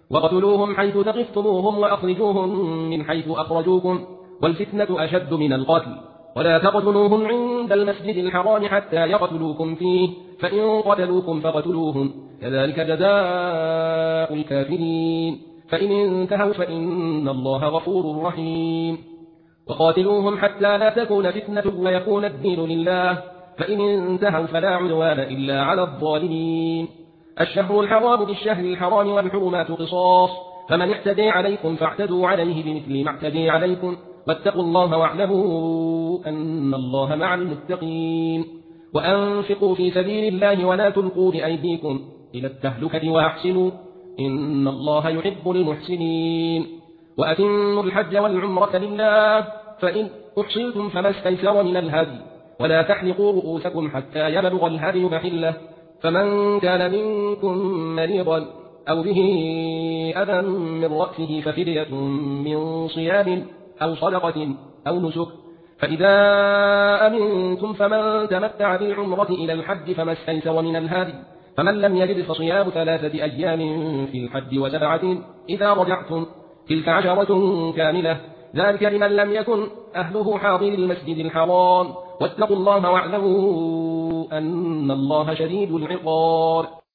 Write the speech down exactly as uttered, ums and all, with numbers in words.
وقتلوهم حيث ثقفتموهم وأخرجوهم من حيث أخرجوكم والفتنة أشد من القتل ولا تقتلوهم عند المسجد الحرام حتى يقتلوكم فيه فإن قتلوكم فقتلوهم كذلك جزاء الكافرين فإن انتهوا فإن الله غفور رحيم وقاتلوهم حتى لا تكون فتنة ويكون الدين لله فإن انتهوا فلا عدوان إلا على الظالمين الشهر الحرام بالشهر الحرام والحرمات قصاص فمن اعتدي عليكم فاعتدوا عليه بمثل ما اعتدي عليكم واتقوا الله واعلموا أن الله مع المتقين وأنفقوا في سبيل الله ولا تلقوا بأيديكم إلى التهلكة وأحسنوا إن الله يحب المحسنين وأتموا الحج والعمرة لله فإن أحصلتم فما استيسر من الهدي ولا تحلقوا رؤوسكم حتى يبلغ الهدي محله فمن كان منكم مريضا أو به أذى من رأسه ففدية من صيام أو صدقة أو نسك فإذا أمنتم فمن تمتع بالعمرة إلى الحج فما استيسر من الهدي فمن لم يجد فصيام ثلاثة أيام في الحج وسبعة إذا رجعتم تلك عشرة كاملة ذلك لمن لم يكن أهله حاضر المسجد الحرام واتقوا الله واعلموا أن الله شديد العقاب